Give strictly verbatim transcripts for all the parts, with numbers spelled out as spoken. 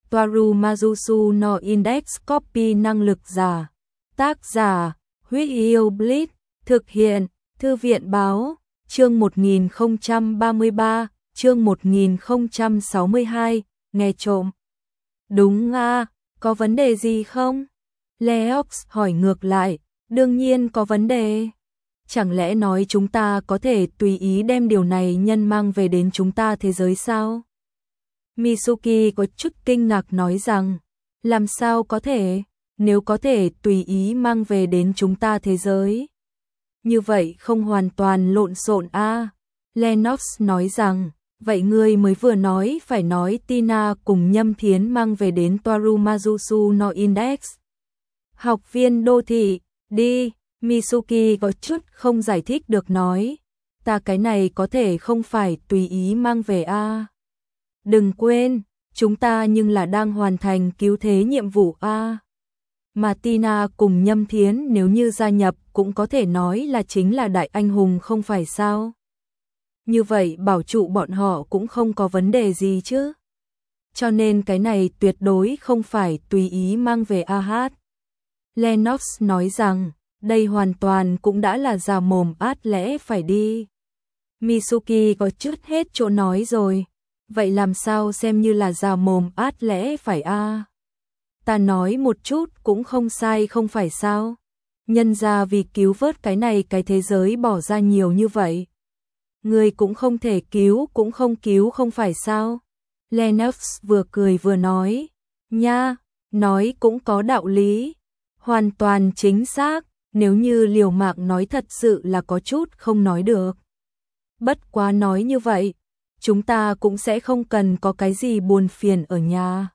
Toaru Mazusu no Index Copy năng lực giả. Tác giả, Huyết Yêu Blitz, thực hiện, Thư viện báo, chương một nghìn không trăm ba mươi ba, chương một nghìn không trăm sáu mươi hai, nghe trộm. Đúng à, có vấn đề gì không? Leox hỏi ngược lại, đương nhiên có vấn đề. Chẳng lẽ nói chúng ta có thể tùy ý đem điều này nhân mang về đến chúng ta thế giới sao? Mitsuki có chút kinh ngạc nói rằng, làm sao có thể, nếu có thể tùy ý mang về đến chúng ta thế giới. Như vậy không hoàn toàn lộn xộn à? Lennox nói rằng, vậy ngươi mới vừa nói phải nói Tina cùng Nhâm Thiến mang về đến Toaru Mazusu no Index. Học viên đô thị, đi, Mitsuki có chút không giải thích được nói, ta cái này có thể không phải tùy ý mang về a. Đừng quên, chúng ta nhưng là đang hoàn thành cứu thế nhiệm vụ a. Mà Tina cùng Nhâm Thiến nếu như gia nhập cũng có thể nói là chính là đại anh hùng không phải sao? Như vậy bảo trụ bọn họ cũng không có vấn đề gì chứ. Cho nên cái này tuyệt đối không phải tùy ý mang về a hát. Lennox nói rằng, đây hoàn toàn cũng đã là già mồm át lẽ phải đi. Mitsuki có chút hết chỗ nói rồi. Vậy làm sao xem như là già mồm át lẽ phải a? Ta nói một chút cũng không sai không phải sao? Nhân ra vì cứu vớt cái này cái thế giới bỏ ra nhiều như vậy. Người cũng không thể cứu cũng không cứu không phải sao? Lennox vừa cười vừa nói. Nha, nói cũng có đạo lý. Hoàn toàn chính xác, nếu như liều mạng nói thật sự là có chút không nói được. Bất quá nói như vậy, chúng ta cũng sẽ không cần có cái gì buồn phiền ở nhà.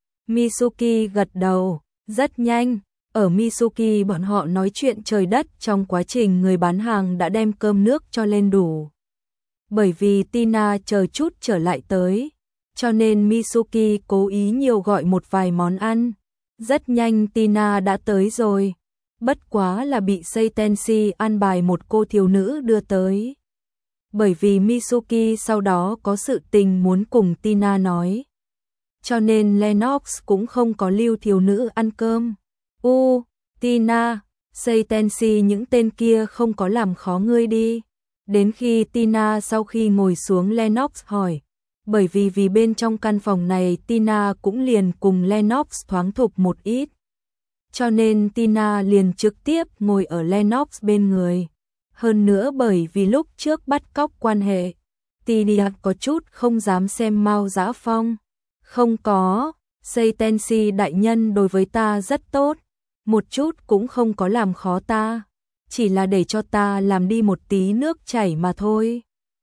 Mitsuki gật đầu, rất nhanh, ở Mitsuki bọn họ nói chuyện trời đất trong quá trình người bán hàng đã đem cơm nước cho lên đủ. Bởi vì Tina chờ chút trở lại tới, cho nên Mitsuki cố ý nhiều gọi một vài món ăn. Rất nhanh Tina đã tới rồi, bất quá là bị Seitenshi an bài một cô thiếu nữ đưa tới. Bởi vì Mitsuki sau đó có sự tình muốn cùng Tina nói. Cho nên Lennox cũng không có lưu thiếu nữ ăn cơm. U, Tina, Seitenshi những tên kia không có làm khó ngươi đi. Đến khi Tina sau khi ngồi xuống Lennox hỏi. Bởi vì vì bên trong căn phòng này Tina cũng liền cùng Lennox thoáng thục một ít. Cho nên Tina liền trực tiếp ngồi ở Lennox bên người. Hơn nữa bởi vì lúc trước bắt cóc quan hệ, Tina có chút không dám xem Mao Dã Phong. Không có, Seitenshi đại nhân đối với ta rất tốt, một chút cũng không có làm khó ta, chỉ là để cho ta làm đi một tí nước chảy mà thôi.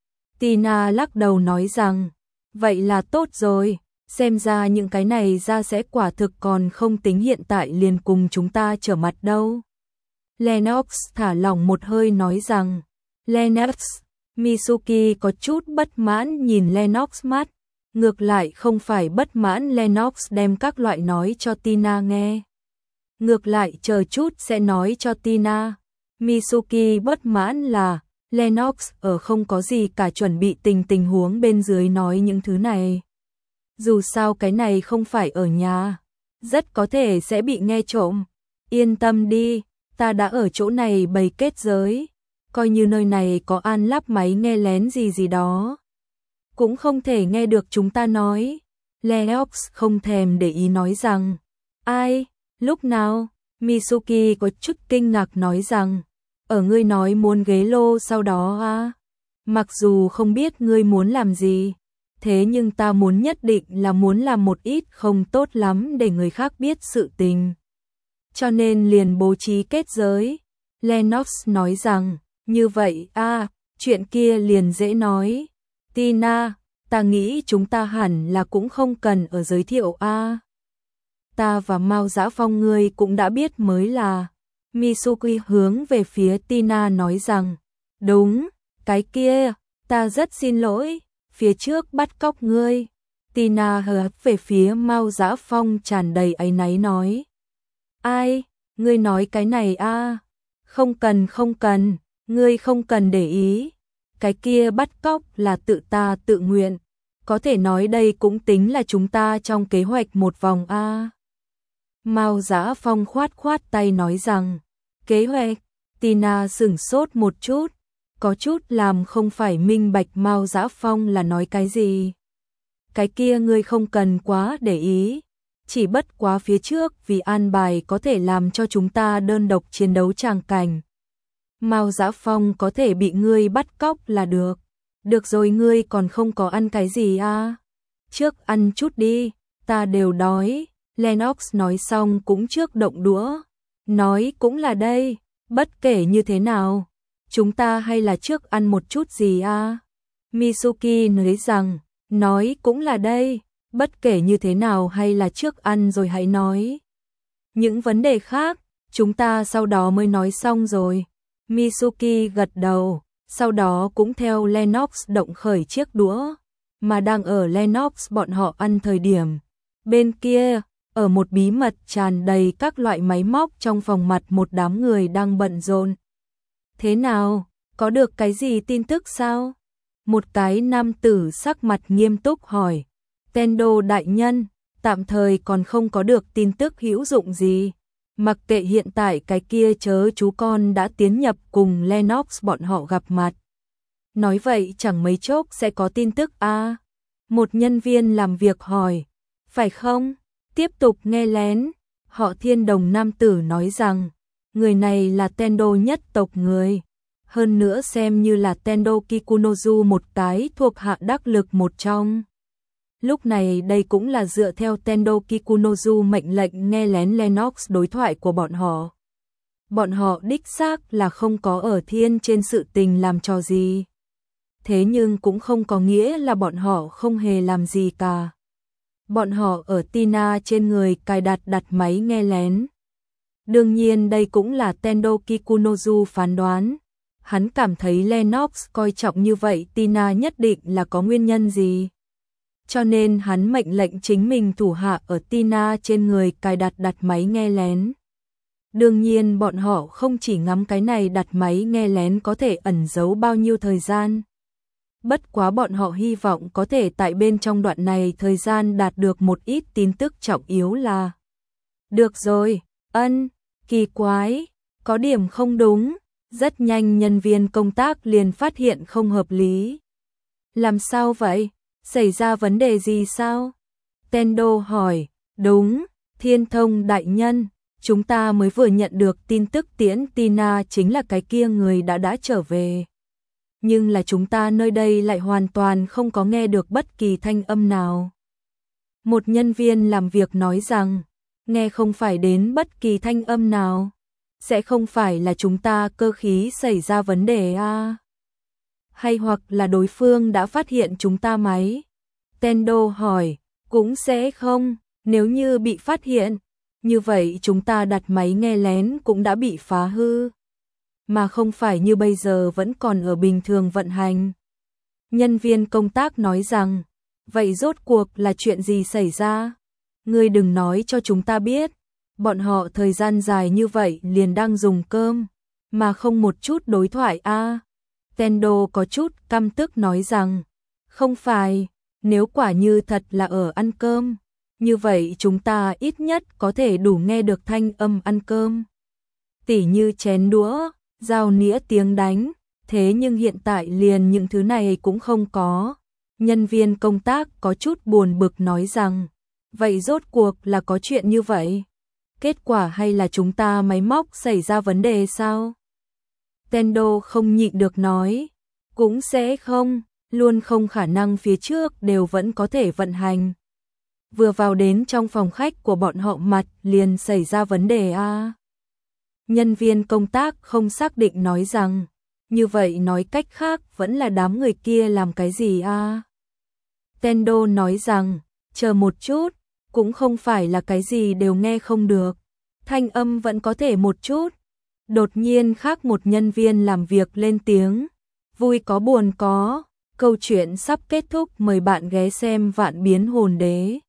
Tina lắc đầu nói rằng, vậy là tốt rồi, xem ra những cái này ra sẽ quả thực còn không tính hiện tại liền cùng chúng ta trở mặt đâu. Lennox thả lỏng một hơi nói rằng, Lennox, Mitsuki có chút bất mãn nhìn Lennox mắt, ngược lại không phải bất mãn Lennox đem các loại nói cho Tina nghe. Ngược lại chờ chút sẽ nói cho Tina. Mitsuki bất mãn là, Lennox ở không có gì cả chuẩn bị tình tình huống bên dưới nói những thứ này. Dù sao cái này không phải ở nhà, rất có thể sẽ bị nghe trộm. Yên tâm đi, ta đã ở chỗ này bày kết giới, coi như nơi này có an lắp máy nghe lén gì gì đó. Cũng không thể nghe được chúng ta nói. Leox không thèm để ý nói rằng, ai, lúc nào? Mitsuki có chút kinh ngạc nói rằng, ở ngươi nói muốn ghế lô sau đó à? Mặc dù không biết ngươi muốn làm gì, thế nhưng ta muốn nhất định là muốn làm một ít không tốt lắm để người khác biết sự tình. Cho nên liền bố trí kết giới. Lennox nói rằng, như vậy à, chuyện kia liền dễ nói. Tina, ta nghĩ chúng ta hẳn là cũng không cần ở giới thiệu a. À. Ta và Mao Dã Phong ngươi cũng đã biết mới là. Mitsuki hướng về phía Tina nói rằng, đúng, cái kia, ta rất xin lỗi, phía trước bắt cóc ngươi. Tina hờ về phía Mao Dã Phong tràn đầy áy náy nói, ai, ngươi nói cái này a? À? Không cần không cần, ngươi không cần để ý, cái kia bắt cóc là tự ta tự nguyện, có thể nói đây cũng tính là chúng ta trong kế hoạch một vòng a. Mao Dã Phong khoát khoát tay nói rằng, kế hoạch, Tina sửng sốt một chút, có chút làm không phải minh bạch Mao Dã Phong là nói cái gì. Cái kia ngươi không cần quá để ý, chỉ bất quá phía trước vì an bài có thể làm cho chúng ta đơn độc chiến đấu tràng cảnh. Mao Dã Phong có thể bị ngươi bắt cóc là được. Được rồi, ngươi còn không có ăn cái gì à? Trước ăn chút đi, ta đều đói. Lennox nói xong cũng trước động đũa. Nói cũng là đây, bất kể như thế nào, chúng ta hay là trước ăn một chút gì à? Mitsuki nói rằng, nói cũng là đây, bất kể như thế nào hay là trước ăn rồi hãy nói. Những vấn đề khác, chúng ta sau đó mới nói xong rồi. Mitsuki gật đầu, sau đó cũng theo Lennox động khởi chiếc đũa, mà đang ở Lennox bọn họ ăn thời điểm. Bên kia, ở một bí mật tràn đầy các loại máy móc trong phòng mặt một đám người đang bận rộn. Thế nào, có được cái gì tin tức sao? Một cái nam tử sắc mặt nghiêm túc hỏi. Tendo đại nhân, tạm thời còn không có được tin tức hữu dụng gì. Mặc kệ hiện tại cái kia chớ chú con đã tiến nhập cùng Lennox bọn họ gặp mặt. Nói vậy chẳng mấy chốc sẽ có tin tức a. À? Một nhân viên làm việc hỏi. Phải không? Tiếp tục nghe lén. Họ Thiên Đồng nam tử nói rằng, người này là Tendo nhất tộc người. Hơn nữa xem như là Tendo Kikunozu một cái thuộc hạ đắc lực một trong. Lúc này đây cũng là dựa theo Tendo Kikunozu mệnh lệnh nghe lén Lennox đối thoại của bọn họ. Bọn họ đích xác là không có ở thiên trên sự tình làm trò gì. Thế nhưng cũng không có nghĩa là bọn họ không hề làm gì cả. Bọn họ ở Tina trên người cài đặt đặt máy nghe lén. Đương nhiên đây cũng là Tendo Kikunozu phán đoán. Hắn cảm thấy Lennox coi trọng như vậy Tina nhất định là có nguyên nhân gì. Cho nên hắn mệnh lệnh chính mình thủ hạ ở Tina trên người cài đặt đặt máy nghe lén. Đương nhiên bọn họ không chỉ ngắm cái này đặt máy nghe lén có thể ẩn giấu bao nhiêu thời gian. Bất quá bọn họ hy vọng có thể tại bên trong đoạn này thời gian đạt được một ít tin tức trọng yếu là. Được rồi, ân, kỳ quái, có điểm không đúng. Rất nhanh nhân viên công tác liền phát hiện không hợp lý. Làm sao vậy? Xảy ra vấn đề gì sao? Tendo hỏi. Đúng, Thiên Thông đại nhân, chúng ta mới vừa nhận được tin tức tiễn Tina chính là cái kia người đã đã trở về. Nhưng là chúng ta nơi đây lại hoàn toàn không có nghe được bất kỳ thanh âm nào. Một nhân viên làm việc nói rằng, nghe không phải đến bất kỳ thanh âm nào. Sẽ không phải là chúng ta cơ khí xảy ra vấn đề à? Hay hoặc là đối phương đã phát hiện chúng ta máy? Tendo hỏi, cũng sẽ không, nếu như bị phát hiện, như vậy chúng ta đặt máy nghe lén cũng đã bị phá hư, mà không phải như bây giờ vẫn còn ở bình thường vận hành. Nhân viên công tác nói rằng, vậy rốt cuộc là chuyện gì xảy ra? Ngươi đừng nói cho chúng ta biết. Bọn họ thời gian dài như vậy liền đang dùng cơm, mà không một chút đối thoại a. À? Tendo có chút căm tức nói rằng, không phải, nếu quả như thật là ở ăn cơm, như vậy chúng ta ít nhất có thể đủ nghe được thanh âm ăn cơm. Tỉ như chén đũa, dao nĩa tiếng đánh, thế nhưng hiện tại liền những thứ này cũng không có. Nhân viên công tác có chút buồn bực nói rằng, vậy rốt cuộc là có chuyện như vậy? Kết quả hay là chúng ta máy móc xảy ra vấn đề sao? Tendo không nhịn được nói, cũng sẽ không, luôn không khả năng phía trước đều vẫn có thể vận hành. Vừa vào đến trong phòng khách của bọn họ mặt liền xảy ra vấn đề a. À? Nhân viên công tác không xác định nói rằng, như vậy nói cách khác vẫn là đám người kia làm cái gì a? À? Tendo nói rằng, chờ một chút, cũng không phải là cái gì đều nghe không được, thanh âm vẫn có thể một chút. Đột nhiên khác một nhân viên làm việc lên tiếng, vui có buồn có, câu chuyện sắp kết thúc, mời bạn ghé xem Vạn Biến Hồn Đế.